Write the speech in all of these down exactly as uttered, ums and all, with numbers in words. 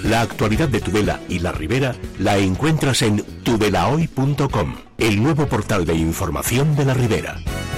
La actualidad de Tudela y la Ribera la encuentras en tudelahoy punto com, el nuevo portal de información de la Ribera.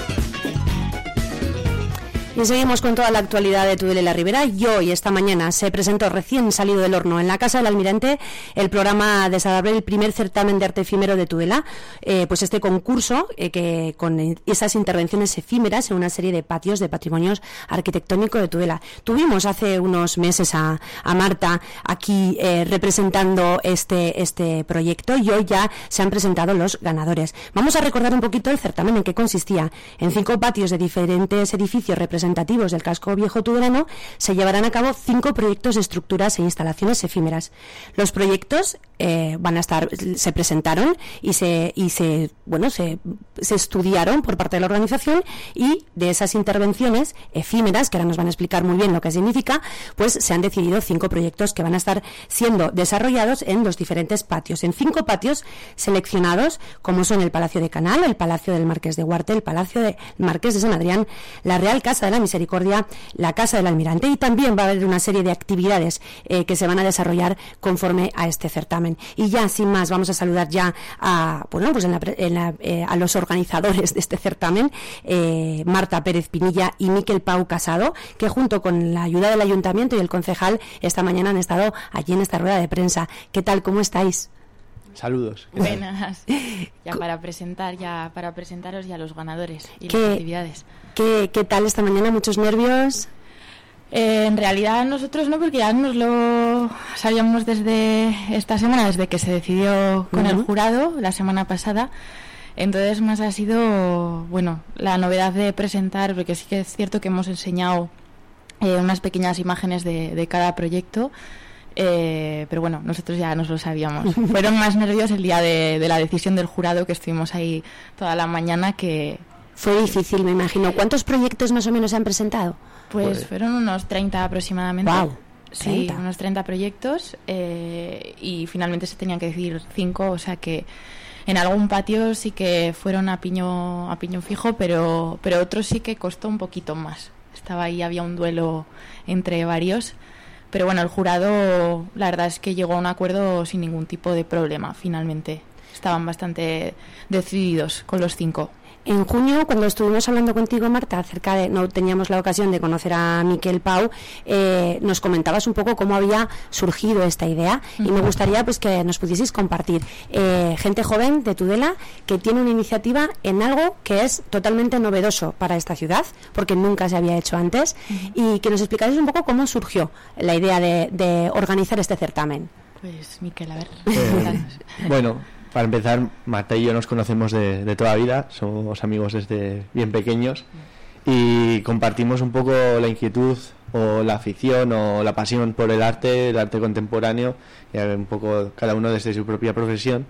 Y seguimos con toda la actualidad de Tudela y la Ribera. Y hoy, esta mañana, se presentó recién salido del horno en la Casa del Almirante el programa de celebrarse el primer certamen de arte efímero de Tudela. Eh, pues este concurso, eh, que con esas intervenciones efímeras en una serie de patios de patrimonios arquitectónico de Tudela. Tuvimos hace unos meses a, a Marta aquí eh, representando este, este proyecto, y hoy ya se han presentado los ganadores. Vamos a recordar un poquito el certamen, en qué consistía. En cinco patios de diferentes edificios representativos representativos del casco viejo tudelano se llevarán a cabo cinco proyectos de estructuras e instalaciones efímeras. Los proyectos eh, van a estar, se presentaron y se y se bueno se, se estudiaron por parte de la organización, y de esas intervenciones efímeras, que ahora nos van a explicar muy bien lo que significa, pues se han decidido cinco proyectos que van a estar siendo desarrollados en los diferentes patios, en cinco patios seleccionados, como son el Palacio de Canal, el Palacio del Marqués de Huarte, el Palacio del Marqués de San Adrián, la Real Casa de la Misericordia, la Casa del Almirante, y también va a haber una serie de actividades eh, que se van a desarrollar conforme a este certamen. Y ya, sin más, vamos a saludar ya a, bueno, pues en la, en la, eh, a los organizadores de este certamen, eh, Marta Pérez Pinilla y Miquel Pau Casado, que junto con la ayuda del Ayuntamiento y el concejal esta mañana han estado allí en esta rueda de prensa. ¿Qué tal? ¿Cómo estáis? Saludos. Buenas. Ya para presentar, ya para presentaros ya los ganadores y ¿Qué, las actividades. ¿qué, ¿Qué tal esta mañana? ¿Muchos nervios? Eh, en realidad nosotros no, porque ya nos lo sabíamos desde esta semana, desde que se decidió con uh-huh. el jurado la semana pasada. Entonces más ha sido, bueno, la novedad de presentar, porque sí que es cierto que hemos enseñado eh, unas pequeñas imágenes de, de cada proyecto. Eh, pero bueno, nosotros ya nos lo sabíamos. Fueron más nervios el día de, de la decisión del jurado, que estuvimos ahí toda la mañana, que... Fue difícil, me imagino. ¿Cuántos proyectos más o menos se han presentado? Pues, pues fueron unos treinta aproximadamente. Wow. Sí, treinta. Unos treinta proyectos, eh, y finalmente se tenían que decidir cinco, o sea que en algún patio sí que fueron a piño, a piño fijo, pero, pero otros sí que costó un poquito más. Estaba ahí, había un duelo entre varios. Pero bueno, el jurado, la verdad es que llegó a un acuerdo sin ningún tipo de problema, finalmente. Estaban bastante decididos con los cinco. En junio, cuando estuvimos hablando contigo, Marta, acerca de, no teníamos la ocasión de conocer a Miquel Pau, eh, nos comentabas un poco cómo había surgido esta idea, uh-huh. y me gustaría pues que nos pudieseis compartir. Eh, gente joven de Tudela que tiene una iniciativa en algo que es totalmente novedoso para esta ciudad, porque nunca se había hecho antes, uh-huh. y que nos explicarais un poco cómo surgió la idea de, de organizar este certamen. Pues, Miquel, a ver. Eh, bueno... Para empezar, Marta y yo nos conocemos de, de toda la vida, somos amigos desde bien pequeños, y compartimos un poco la inquietud o la afición o la pasión por el arte, el arte contemporáneo, y un poco cada uno desde su propia profesión.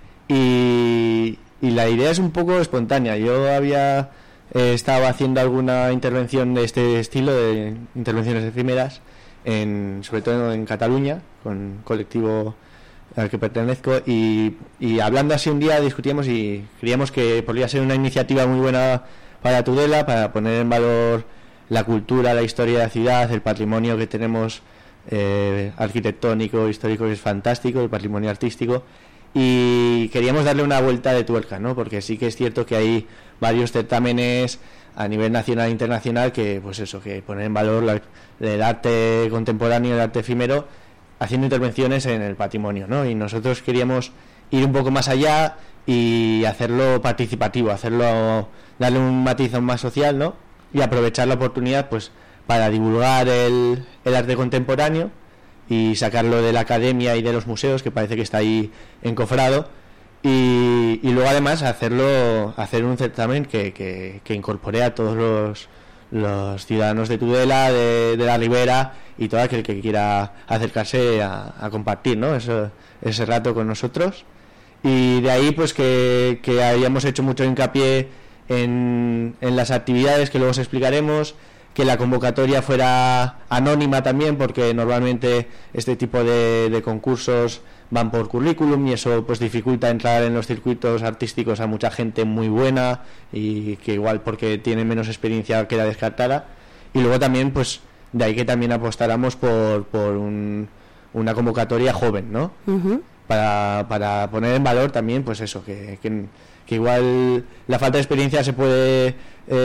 Y, y la idea es un poco espontánea. Yo había eh, estado haciendo alguna intervención de este estilo, de intervenciones efímeras, en, sobre todo en Cataluña, con colectivo al que pertenezco, y, y hablando así un día discutíamos y creíamos que podría ser una iniciativa muy buena para Tudela, para poner en valor la cultura, la historia de la ciudad, el patrimonio que tenemos eh, arquitectónico, histórico, que es fantástico, el patrimonio artístico, y queríamos darle una vuelta de tuerca, ¿no? Porque sí que es cierto que hay varios certámenes a nivel nacional e internacional que, pues eso, que ponen en valor la, el arte contemporáneo, el arte efímero, haciendo intervenciones en el patrimonio, ¿no? Y nosotros queríamos ir un poco más allá y hacerlo participativo, hacerlo, darle un matiz más social, ¿no? Y aprovechar la oportunidad, pues, para divulgar el, el arte contemporáneo y sacarlo de la academia y de los museos, que parece que está ahí encofrado, y, y luego además hacerlo, hacer un certamen que, que, que incorpore a todos los los ciudadanos de Tudela, de, de la Ribera, y todo aquel que quiera acercarse a, a compartir, ¿no? Eso, ese rato con nosotros. Y de ahí pues que, que habíamos hecho mucho hincapié en, en las actividades, que luego os explicaremos, que la convocatoria fuera anónima también, porque normalmente este tipo de, de concursos van por currículum y eso pues dificulta entrar en los circuitos artísticos a mucha gente muy buena y que igual porque tiene menos experiencia queda descartada. Y luego también pues de ahí que también apostáramos por, por un, una convocatoria joven, ¿no? Uh-huh. Para, para poner en valor también, pues eso, que, que, que igual la falta de experiencia se puede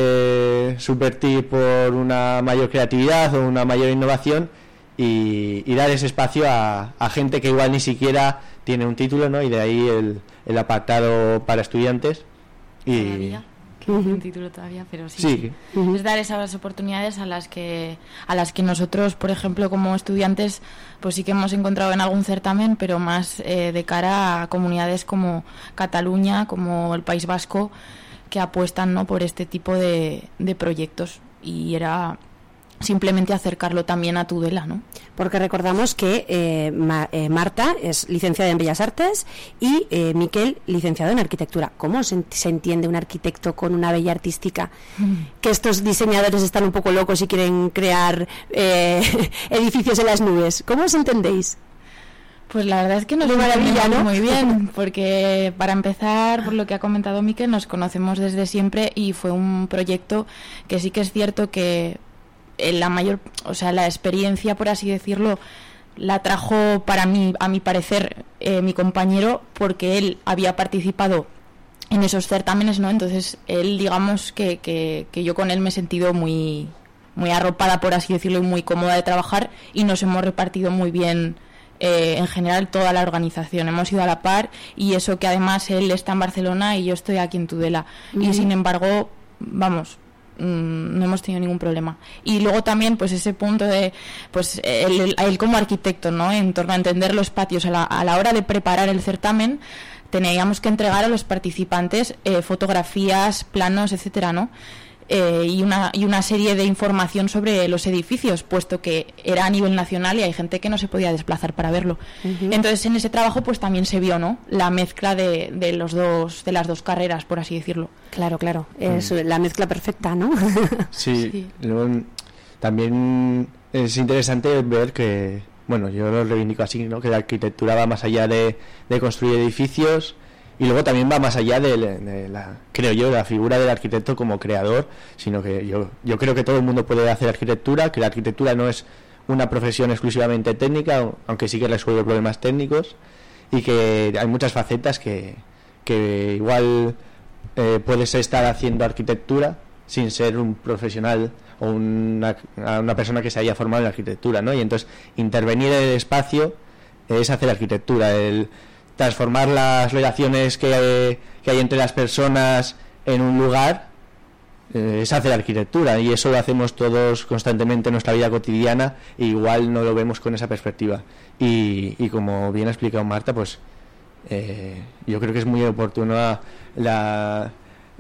eh, subvertir por una mayor creatividad o una mayor innovación y, y dar ese espacio a, a gente que igual ni siquiera tiene un título, ¿no? Y de ahí el, el apartado para estudiantes. Y todavía, que uh-huh. un título todavía, pero sí, sí. sí. Uh-huh. Es dar esas oportunidades a las que a las que nosotros, por ejemplo, como estudiantes, pues sí que hemos encontrado en algún certamen, pero más eh, de cara a comunidades como Cataluña, como el País Vasco, que apuestan, ¿no?, por este tipo de, de proyectos. Y era simplemente acercarlo también a Tudela, ¿no? Porque recordamos que eh, Ma, eh, Marta es licenciada en Bellas Artes y eh, Miquel licenciado en Arquitectura. ¿Cómo se, se entiende un arquitecto con una bella artística? Mm. Que estos diseñadores están un poco locos y quieren crear eh, edificios en las nubes. ¿Cómo os entendéis? Pues la verdad es que nos maravilla, ¿no? Muy bien, porque para empezar, por lo que ha comentado Miquel, nos conocemos desde siempre y fue un proyecto que sí que es cierto que la mayor, o sea, la experiencia, por así decirlo, la trajo para mí, a mi parecer, eh, mi compañero, porque él había participado en esos certámenes, ¿no? Entonces, él, digamos que, que, que yo con él me he sentido muy, muy arropada, por así decirlo, y muy cómoda de trabajar, y nos hemos repartido muy bien, eh, en general, toda la organización. Hemos ido a la par, y eso que además él está en Barcelona y yo estoy aquí en Tudela. Uh-huh. Y sin embargo, vamos, no hemos tenido ningún problema. Y luego también pues ese punto de pues él, él como arquitecto, ¿no?, en torno a entender los patios a la, a la hora de preparar el certamen, teníamos que entregar a los participantes eh, fotografías, planos, etcétera, ¿no? Eh, y una y una serie de información sobre los edificios, puesto que era a nivel nacional y hay gente que no se podía desplazar para verlo. Uh-huh. Entonces en ese trabajo pues también se vio, ¿no?, la mezcla de, de los dos de las dos carreras, por así decirlo. Claro, claro, es mm. la mezcla perfecta, ¿no? Sí, sí. Luego, también es interesante ver que, bueno, yo lo reivindico así, ¿no?, que la arquitectura va más allá de, de construir edificios. Y luego también va más allá de, de la, creo yo, la figura del arquitecto como creador, sino que yo, yo creo que todo el mundo puede hacer arquitectura, que la arquitectura no es una profesión exclusivamente técnica, aunque sí que resuelve problemas técnicos, y que hay muchas facetas que, que igual eh, puedes estar haciendo arquitectura sin ser un profesional o una, una persona que se haya formado en arquitectura, ¿no? Y entonces intervenir en el espacio es hacer arquitectura, el transformar las relaciones que, que hay entre las personas en un lugar, eh, es hacer arquitectura, y eso lo hacemos todos constantemente en nuestra vida cotidiana, e igual no lo vemos con esa perspectiva. Y, y como bien ha explicado Marta, pues eh, yo creo que es muy oportuna la,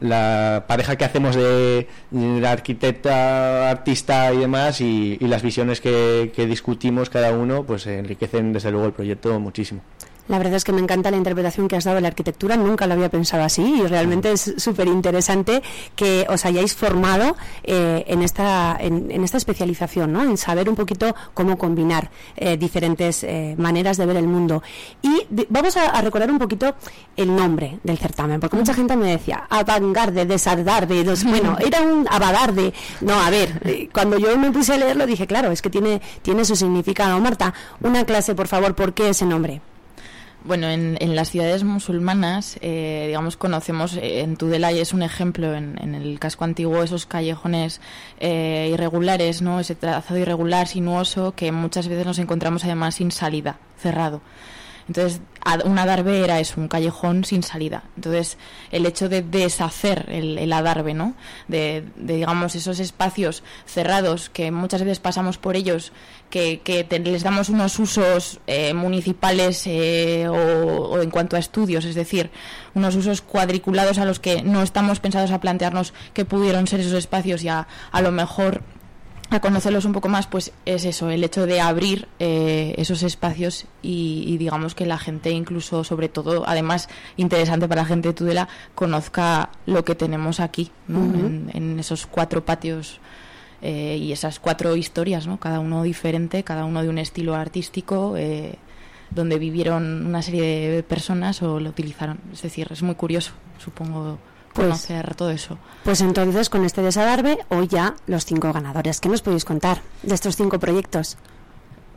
la pareja que hacemos de, de la arquitecta, artista y demás, y, y las visiones que, que discutimos cada uno, pues enriquecen desde luego el proyecto muchísimo. La verdad es que me encanta la interpretación que has dado de la arquitectura, nunca lo había pensado así y realmente es súper interesante que os hayáis formado eh, en esta en, en esta especialización, ¿no?, en saber un poquito cómo combinar eh, diferentes eh, maneras de ver el mundo. Y de, vamos a, a recordar un poquito el nombre del certamen, porque mucha gente me decía avangarde, desadarde, dos, bueno, era un abadarde. No, a ver, eh, cuando yo me puse a leerlo dije, claro, es que tiene, tiene su significado. Marta, una clase, por favor, ¿por qué ese nombre? Bueno, en, en las ciudades musulmanas, eh, digamos, conocemos, eh, en Tudela y es un ejemplo, en, en el casco antiguo, esos callejones eh, irregulares, ¿no?, ese trazado irregular, sinuoso, que muchas veces nos encontramos además sin salida, cerrado. Entonces, un adarve era eso, un callejón sin salida. Entonces, el hecho de deshacer el, el adarve, ¿no?, de, de, digamos, esos espacios cerrados que muchas veces pasamos por ellos, que, que te, les damos unos usos eh, municipales eh, o, o en cuanto a estudios, es decir, unos usos cuadriculados a los que no estamos pensados a plantearnos qué pudieron ser esos espacios y a, a lo mejor a conocerlos un poco más, pues es eso, el hecho de abrir eh, esos espacios y, y digamos que la gente, incluso sobre todo, además interesante para la gente de Tudela, conozca lo que tenemos aquí, ¿no? Uh-huh. en, en esos cuatro patios eh, y esas cuatro historias, ¿no?, cada uno diferente, cada uno de un estilo artístico, eh, donde vivieron una serie de personas o lo utilizaron. Es decir, es muy curioso, supongo, conocer pues, todo eso. Pues entonces, con este desadarve, hoy ya los cinco ganadores. ¿Qué nos podéis contar de estos cinco proyectos?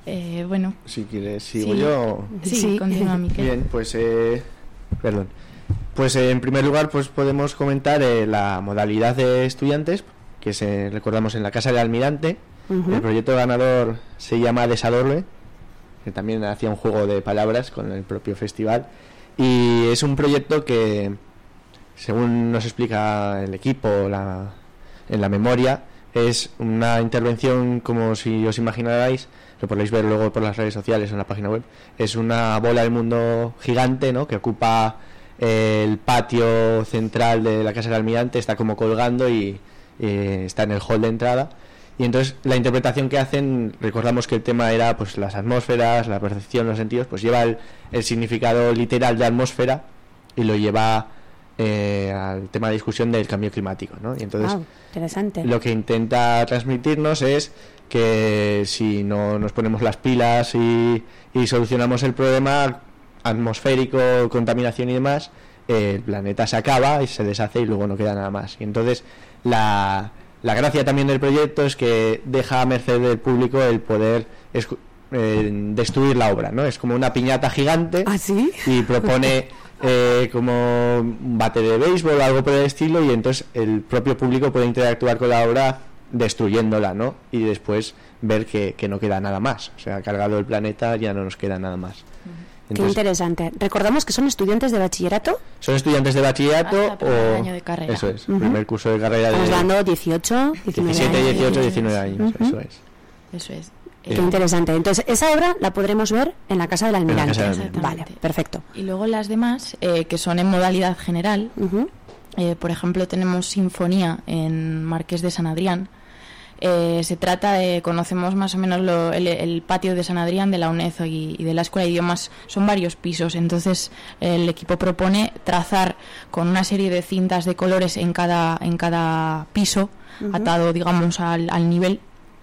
Eh, bueno. Si quieres, sigo sí. yo. Sí, Sí. continúa, Miquel. Bien, pues, eh, perdón. Pues eh, en primer lugar, pues podemos comentar eh, la modalidad de estudiantes, que se recordamos en la Casa del Almirante. Ujú. El proyecto ganador se llama Desadorbe, que también hacía un juego de palabras con el propio festival. Y es un proyecto que, según nos explica el equipo la, en la memoria, es una intervención como si os imaginarais, lo podéis ver luego por las redes sociales o en la página web. Es una bola del mundo gigante, ¿no?, que ocupa eh, el patio central de la Casa del Almirante, está como colgando y eh, está en el hall de entrada. Y entonces la interpretación que hacen, recordamos que el tema era pues las atmósferas, la percepción, los sentidos, pues lleva el, el significado literal de atmósfera y lo lleva eh, al tema de discusión del cambio climático, ¿no? Y entonces Wow, interesante. lo que intenta transmitirnos es que si no nos ponemos las pilas y, y solucionamos el problema atmosférico, contaminación y demás, eh, el planeta se acaba y se deshace y luego no queda nada más. Y entonces la, la gracia también del proyecto es que deja a merced del público el poder escu- eh, destruir la obra, ¿no? Es como una piñata gigante. ¿Ah, sí? Y propone eh, como un bate de béisbol o algo por el estilo, y entonces el propio público puede interactuar con la obra destruyéndola, ¿no? Y después ver que, que no queda nada más. O sea, cargado el planeta, ya no nos queda nada más. Entonces, Qué interesante. Recordamos que son estudiantes de bachillerato. son estudiantes de bachillerato Hasta primer o año de carrera. Eso es, Ujú. primer curso de carrera de Estamos dando dieciocho, diecinueve diecisiete, años. dieciocho, diecinueve años, Ujú. eso es. Eso es. Qué Eh, interesante. Entonces, esa obra la podremos ver en la Casa del la Almirante. Casa del Almirante. Vale, Exactamente. perfecto. Y luego las demás, eh, que son en modalidad general, Ujú. eh, por ejemplo, tenemos Sinfonía en Marqués de San Adrián. Eh, se trata de, conocemos más o menos lo- el, el patio de San Adrián de la UNED y, y de la Escuela de Idiomas, son varios pisos, entonces el equipo propone trazar con una serie de cintas de colores en cada, en cada piso, Ujú. atado digamos al, al nivel,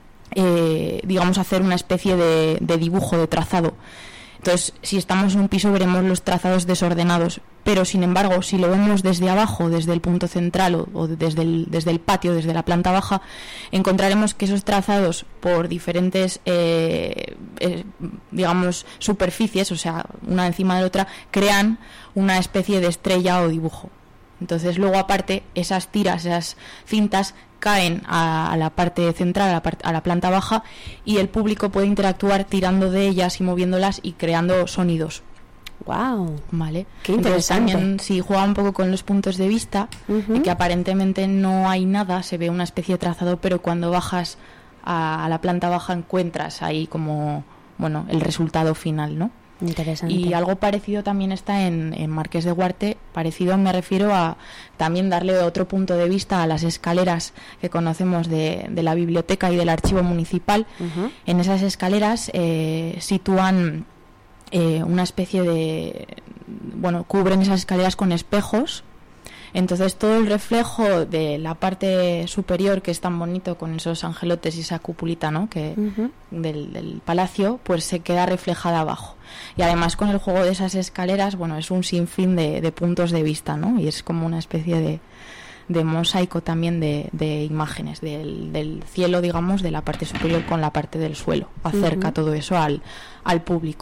eh, digamos hacer una especie de, de dibujo, de trazado. Entonces, si estamos en un piso veremos los trazados desordenados, pero sin embargo, si lo vemos desde abajo, desde el punto central o, o desde, el, desde el patio, desde la planta baja, encontraremos que esos trazados por diferentes, eh, eh, digamos, superficies, o sea, una encima de la otra, crean una especie de estrella o dibujo. Entonces, luego aparte, esas tiras, esas cintas caen a, a la parte central, a la, part- a la planta baja, y el público puede interactuar tirando de ellas y moviéndolas y creando sonidos. Wow. Vale. Qué Entonces, interesante. también si juega un poco con los puntos de vista, Ujú. en que aparentemente no hay nada, se ve una especie de trazado, pero cuando bajas a, a la planta baja encuentras ahí como, bueno, el resultado final, ¿no? Interesante. Y algo parecido también está en, en Marqués de Guarte. Parecido me refiero a también darle otro punto de vista a las escaleras que conocemos de, de la biblioteca y del archivo municipal. Ujú. En esas escaleras eh, sitúan eh, una especie de... Bueno, cubren esas escaleras con espejos. Entonces todo el reflejo de la parte superior, que es tan bonito con esos angelotes y esa cupulita, ¿no?, que Ujú. del, del palacio, pues se queda reflejada abajo. Y además con el juego de esas escaleras, bueno, es un sinfín de, de puntos de vista, ¿no? Y es como una especie de, de mosaico también de, de imágenes del, del cielo, digamos, de la parte superior con la parte del suelo. Acerca Ujú. todo eso al, al público.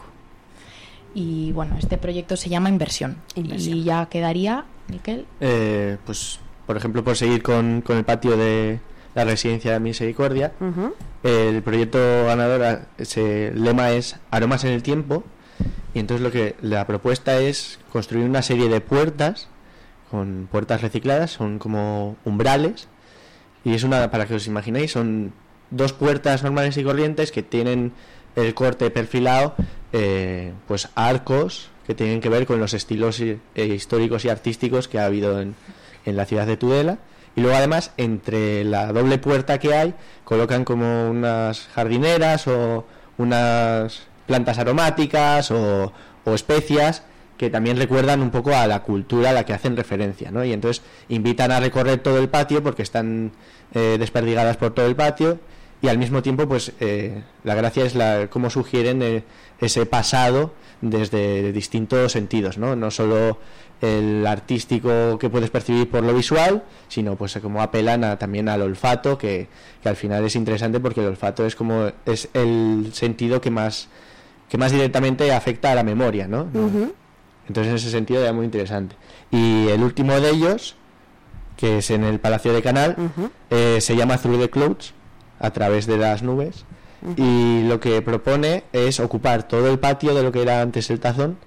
Y bueno, este proyecto se llama Inversión. Inversión. Y ya quedaría, Miquel. Eh, pues, por ejemplo, por seguir con, con el patio de la Residencia de Misericordia, Ujú. el proyecto ganador, a- ese lema es Aromas en el Tiempo, y entonces lo que la propuesta es construir una serie de puertas con puertas recicladas, son como umbrales, y es una, para que os imaginéis, son dos puertas normales y corrientes que tienen el corte perfilado, eh, pues arcos que tienen que ver con los estilos eh, históricos y artísticos que ha habido en, en la ciudad de Tudela. Y luego además entre la doble puerta que hay colocan como unas jardineras o unas plantas aromáticas o, o especias que también recuerdan un poco a la cultura a la que hacen referencia, ¿no? Y entonces invitan a recorrer todo el patio porque están eh, desperdigadas por todo el patio, y al mismo tiempo pues eh, la gracia es la cómo sugieren eh, ese pasado desde distintos sentidos, ¿no? No solo el artístico que puedes percibir por lo visual, sino pues como apelan a, también al olfato, que, que al final es interesante porque el olfato es como es el sentido que más que más directamente afecta a la memoria, ¿no? Uh-huh. Entonces en ese sentido era muy interesante. Y el último de ellos, que es en el Palacio de Canal, uh-huh. eh, se llama Through the Clouds, a través de las nubes, uh-huh. y lo que propone es ocupar todo el patio de lo que era antes el Tazón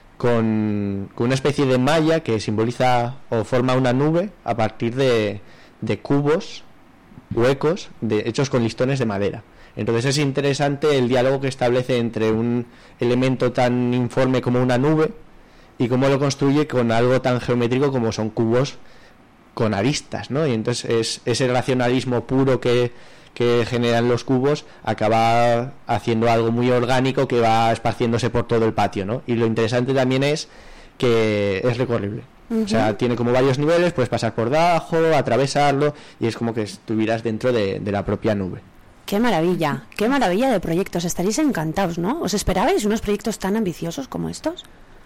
con, con una especie de malla que simboliza o forma una nube a partir de, de cubos huecos de, hechos con listones de madera. Entonces es interesante el diálogo que establece entre un elemento tan informe como una nube y cómo lo construye con algo tan geométrico como son cubos con aristas, ¿no? Y entonces es, ese racionalismo puro que, que generan los cubos acaba haciendo algo muy orgánico que va esparciéndose por todo el patio, ¿no? Y lo interesante también es que es recorrible. Uh-huh. O sea, tiene como varios niveles, puedes pasar por debajo, atravesarlo, y es como que estuvieras dentro de, de la propia nube. ¡Qué maravilla! ¡Qué maravilla de proyectos! Estaréis encantados, ¿no? ¿Os esperabais unos proyectos tan ambiciosos como estos?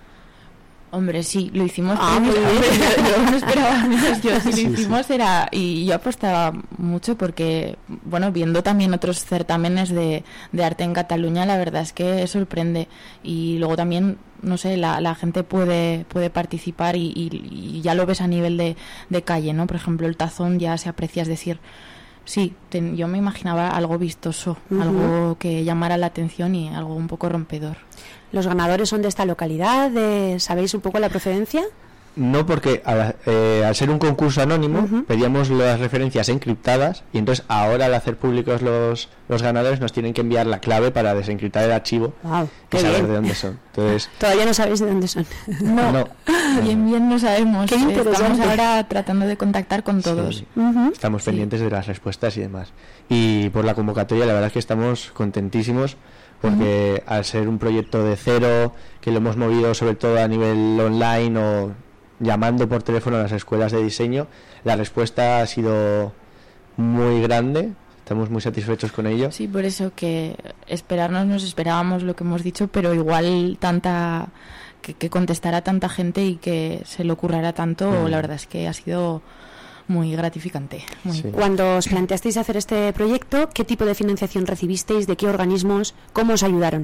Hombre, sí, lo hicimos. Ah, muy bien. Yo, yo no esperaba menos. Yo sí lo hicimos sí. era y yo apostaba mucho porque, bueno, viendo también otros certámenes de, de arte en Cataluña, la verdad es que sorprende. Y luego también, no sé, la, la gente puede puede participar y, y, y ya lo ves a nivel de, de calle, ¿no? Por ejemplo, el Tazón ya se aprecia, es decir, sí, ten, yo me imaginaba algo vistoso, uh-huh. algo que llamara la atención y algo un poco rompedor. ¿Los ganadores son de esta localidad? De, ¿sabéis un poco la procedencia? No, porque al, eh, al ser un concurso anónimo, uh-huh. pedíamos las referencias encriptadas y entonces ahora al hacer públicos los, los ganadores nos tienen que enviar la clave para desencriptar el archivo wow, y saber bien. de dónde son. Entonces, todavía no sabéis de dónde son. No, no. bien, bien no sabemos. Qué interesante. Estamos ahora tratando de contactar con todos. Sí. Uh-huh. Estamos pendientes sí. de las respuestas y demás. Y por la convocatoria la verdad es que estamos contentísimos porque uh-huh. al ser un proyecto de cero, que lo hemos movido sobre todo a nivel online o llamando por teléfono a las escuelas de diseño, la respuesta ha sido muy grande, estamos muy satisfechos con ello. Sí, por eso que esperarnos nos esperábamos lo que hemos dicho, pero igual tanta que, que contestara tanta gente y que se le ocurrara tanto, uh-huh. la verdad es que ha sido muy gratificante. Muy sí. Cuando os planteasteis hacer este proyecto, ¿qué tipo de financiación recibisteis? ¿De qué organismos? ¿Cómo os ayudaron?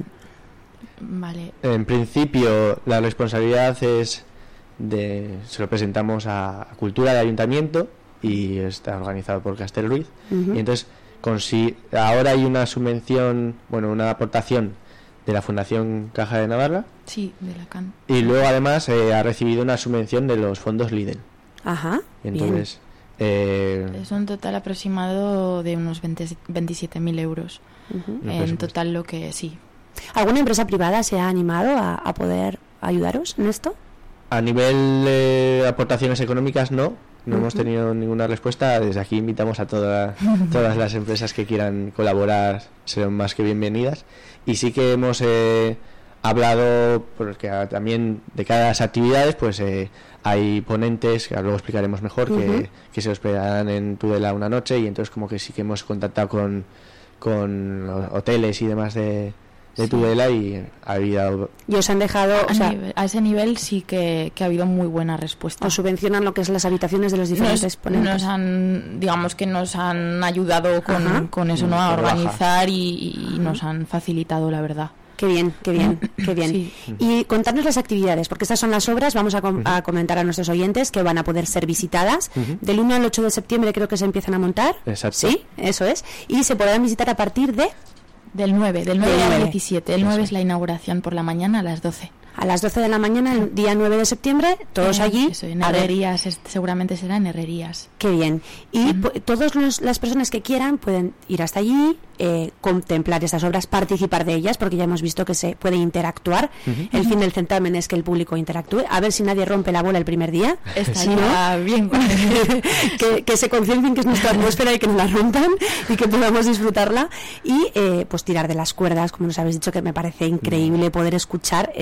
Vale. En principio, la responsabilidad es de se lo presentamos a Cultura de Ayuntamiento y está organizado por Castellruiz. Uh-huh. Y entonces, con si ahora hay una subvención, bueno, una aportación de la Fundación Caja de Navarra. Sí, de la C A N. Y luego, además, eh, ha recibido una subvención de los fondos Lidl. Ajá. Y entonces. Bien. Eh, es un total aproximado de unos veintisiete mil euros. Uh-huh. En total, lo que sí. ¿Alguna empresa privada se ha animado a, a poder ayudaros en esto? A nivel de aportaciones económicas, no. No uh-huh. hemos tenido ninguna respuesta. Desde aquí invitamos a toda, todas las empresas que quieran colaborar, serán más que bienvenidas. Y sí que hemos eh, hablado, porque también de cada las actividades, pues eh, hay ponentes, que luego explicaremos mejor, uh-huh. que, que se hospedarán en Tudela una noche, y entonces como que sí que hemos contactado con, con hoteles y demás de, de sí. Tudela, y ha habido... Y os han dejado... A, o sea, nivel, a ese nivel sí que, que ha habido muy buena respuesta. Os subvencionan lo que es las habitaciones de los diferentes nos, ponentes. Nos han, digamos que nos han ayudado con, con eso, ¿no? A organizar y, y nos han facilitado, la verdad. Qué bien, qué bien, qué bien. Sí. Y contarnos las actividades, porque estas son las obras, vamos a, com- uh-huh. a comentar a nuestros oyentes que van a poder ser visitadas. Uh-huh. Del uno al ocho de septiembre creo que se empiezan a montar. Exacto. Sí, eso es. Y se podrán visitar a partir de... Del nueve, del nueve al diecisiete. El nueve es la inauguración por la mañana a las doce. A las doce de la mañana, el día nueve de septiembre, todos eh, allí. Eso, en Herrerías, es, seguramente será en Herrerías. Qué bien. Y uh-huh. p- todas las personas que quieran pueden ir hasta allí, eh, contemplar estas obras, participar de ellas, porque ya hemos visto que se puede interactuar. Uh-huh. El fin del certamen es que el público interactúe, a ver si nadie rompe la bola el primer día. Estaría ¿no? bien. que, que se conciencien que es nuestra atmósfera y que no la rompan y que podamos disfrutarla. Y eh, pues tirar de las cuerdas, como nos habéis dicho, que me parece increíble poder escuchar. Eh, tiene que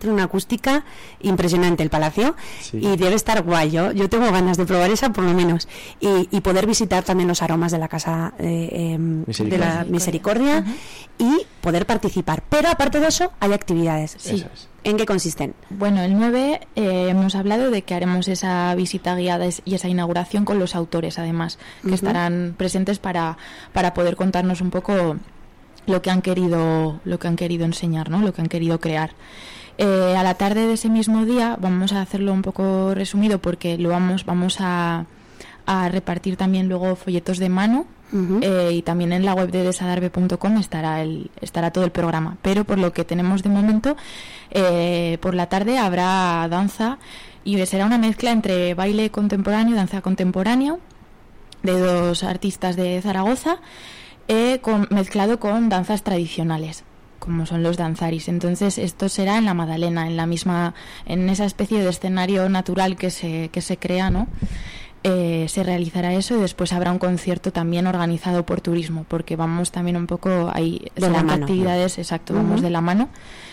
tiene una acústica impresionante el palacio, sí. y debe estar guay. Yo, yo tengo ganas de probar esa por lo menos, y, y poder visitar también los aromas de la casa eh, eh, de la Misericordia, uh-huh. y poder participar. Pero aparte de eso, hay actividades. Sí. Eso es. ¿En qué consisten? Bueno, el nueve eh, hemos hablado de que haremos esa visita guiada y esa inauguración con los autores, además, que uh-huh. estarán presentes para, para poder contarnos un poco lo que han querido, lo que han querido enseñar, ¿no? Lo que han querido crear. Eh, a la tarde de ese mismo día, vamos a hacerlo un poco resumido porque lo vamos, vamos a, a repartir también luego folletos de mano. Uh-huh. Eh, y también en la web de desadarve punto com estará el estará todo el programa, pero por lo que tenemos de momento, eh, por la tarde habrá danza y será una mezcla entre baile contemporáneo, danza contemporánea de dos artistas de Zaragoza, eh, con, mezclado con danzas tradicionales como son los danzaris. Entonces esto será en la Madalena, en la misma, en esa especie de escenario natural que se que se crea, ¿no? Eh, se realizará eso y después habrá un concierto también organizado por turismo, porque vamos también un poco ahí de la mano, actividades, ¿no? Exacto, uh-huh. vamos de la mano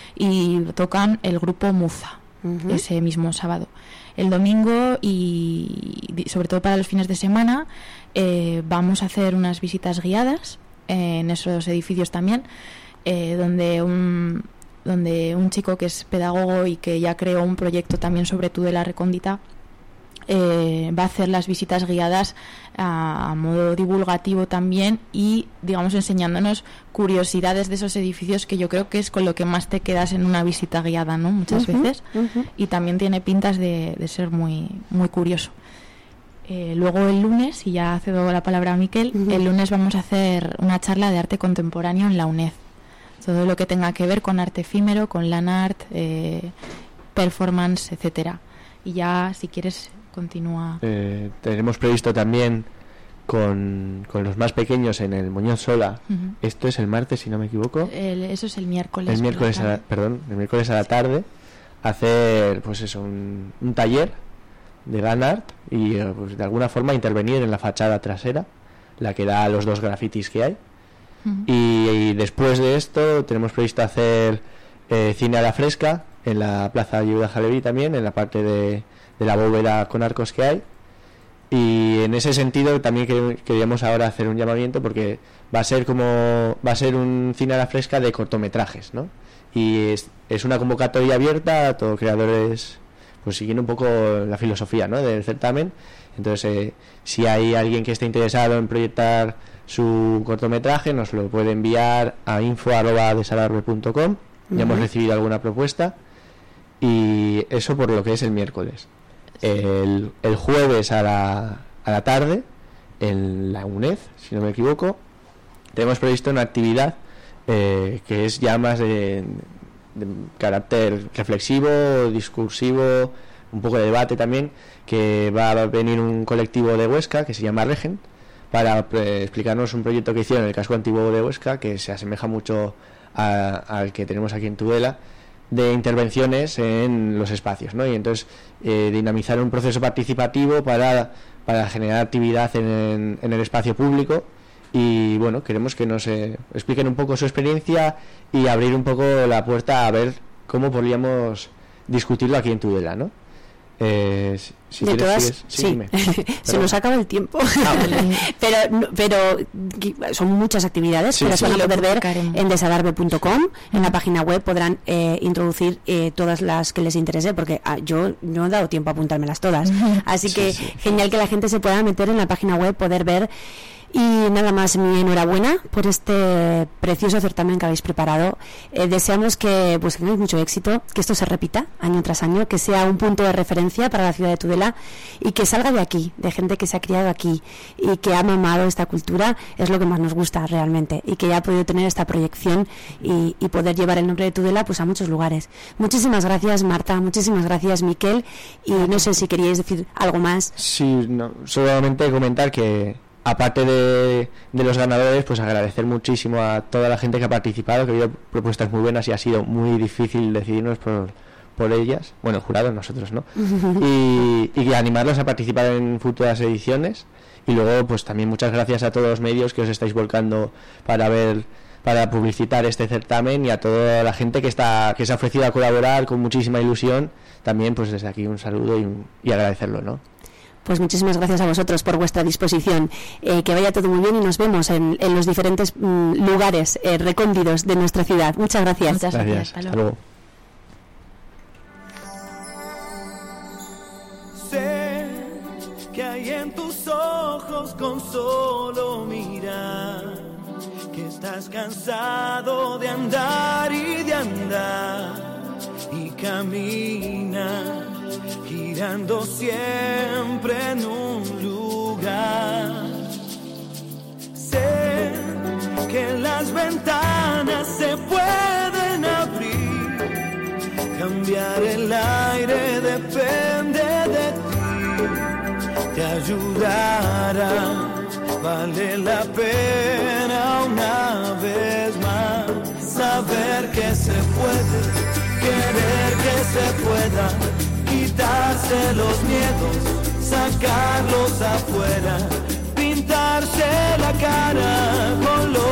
y tocan el grupo Muza uh-huh. ese mismo sábado. El domingo y sobre todo para los fines de semana eh, vamos a hacer unas visitas guiadas eh, en esos edificios también, eh, donde un donde un chico que es pedagogo y que ya creó un proyecto también sobre Tudela Recóndita Eh, va a hacer las visitas guiadas a, a modo divulgativo también y, digamos, enseñándonos curiosidades de esos edificios, que yo creo que es con lo que más te quedas en una visita guiada, ¿no? Muchas uh-huh, veces uh-huh. y también tiene pintas de, de ser muy muy curioso. Eh, luego el lunes, y ya cedo la palabra a Miquel, uh-huh. el lunes vamos a hacer una charla de arte contemporáneo en la UNED, todo lo que tenga que ver con arte efímero, con land art, eh, performance, etcétera. Y ya, si quieres, continúa. Eh, tenemos previsto también con, con los más pequeños en el Muñoz Sola. Uh-huh. Esto es el martes, si no me equivoco. El, eso es el miércoles. El miércoles, a la, perdón, el miércoles a la tarde, hacer, pues eso, un, un taller de land art y, pues, de alguna forma intervenir en la fachada trasera, la que da los dos grafitis que hay. Uh-huh. Y, y después de esto tenemos previsto hacer eh, cine a la fresca en la Plaza Yehuda Halevi también, en la parte de de la bóveda con arcos que hay, y en ese sentido también queríamos ahora hacer un llamamiento, porque va a ser como va a ser un cine a la fresca de cortometrajes, ¿no? Y es, es una convocatoria abierta a todos creadores, pues siguiendo un poco la filosofía, ¿no?, del certamen. Entonces eh, si hay alguien que esté interesado en proyectar su cortometraje, nos lo puede enviar a info arroba desadarve punto com. Uh-huh. Ya hemos recibido alguna propuesta, y eso por lo que es el miércoles. El, el jueves a la, a la tarde, en la UNED, si no me equivoco, tenemos previsto una actividad eh, que es ya más de, de carácter reflexivo, discursivo, un poco de debate también, que va a venir un colectivo de Huesca que se llama Regen para eh, explicarnos un proyecto que hicieron en el casco antiguo de Huesca, que se asemeja mucho a, al que tenemos aquí en Tudela, de intervenciones en los espacios, ¿no? Y entonces eh, dinamizar un proceso participativo para, para generar actividad en, en, en el espacio público. Y bueno, queremos que nos eh, expliquen un poco su experiencia y abrir un poco la puerta a ver cómo podríamos discutirlo aquí en Tudela, ¿no? Eh, si de quieres, todas, sigues, sí, sí. dime. Se nos acaba el tiempo. Ah, pero pero son muchas actividades sí, que las sí. van a poder ver Caremos. en desadarve punto com. En la página web podrán eh, introducir eh, todas las que les interese, porque ah, yo no he dado tiempo a apuntármelas todas. Así sí, que sí. genial que la gente se pueda meter en la página web, poder ver. Y nada más, mi enhorabuena por este precioso certamen que habéis preparado. Eh, deseamos que pues tengáis mucho éxito, que esto se repita año tras año, que sea un punto de referencia para la ciudad de Tudela y que salga de aquí, de gente que se ha criado aquí y que ha mamado esta cultura. Es lo que más nos gusta realmente, y que ya ha podido tener esta proyección y, y poder llevar el nombre de Tudela pues a muchos lugares. Muchísimas gracias, Marta, muchísimas gracias, Miquel, y no sé si queríais decir algo más. Sí, no, solamente comentar que aparte de, de los ganadores, pues agradecer muchísimo a toda la gente que ha participado, que ha habido propuestas muy buenas y ha sido muy difícil decidirnos por, por ellas. Bueno, el jurado, nosotros, ¿no? y, y animarlos a participar en futuras ediciones. Y luego, pues también muchas gracias a todos los medios que os estáis volcando para ver para publicitar este certamen, y a toda la gente que está que se ha ofrecido a colaborar con muchísima ilusión, también pues desde aquí un saludo y, y agradecerlo, ¿no? Pues muchísimas gracias a vosotros por vuestra disposición. Eh, que vaya todo muy bien y nos vemos en, en los diferentes mm, lugares eh, recónditos de nuestra ciudad. Muchas gracias. Muchas Gracias. gracias. Hasta luego. Sé que hay en tus ojos con solo mirar, que estás cansado de andar y de andar y caminar, girando siempre en un lugar. Sé que las ventanas se pueden abrir, cambiar el aire depende de ti, te ayudará, vale la pena una vez más saber que se puede, querer que se pueda, quitarse los miedos, sacarlos afuera, pintarse la cara con los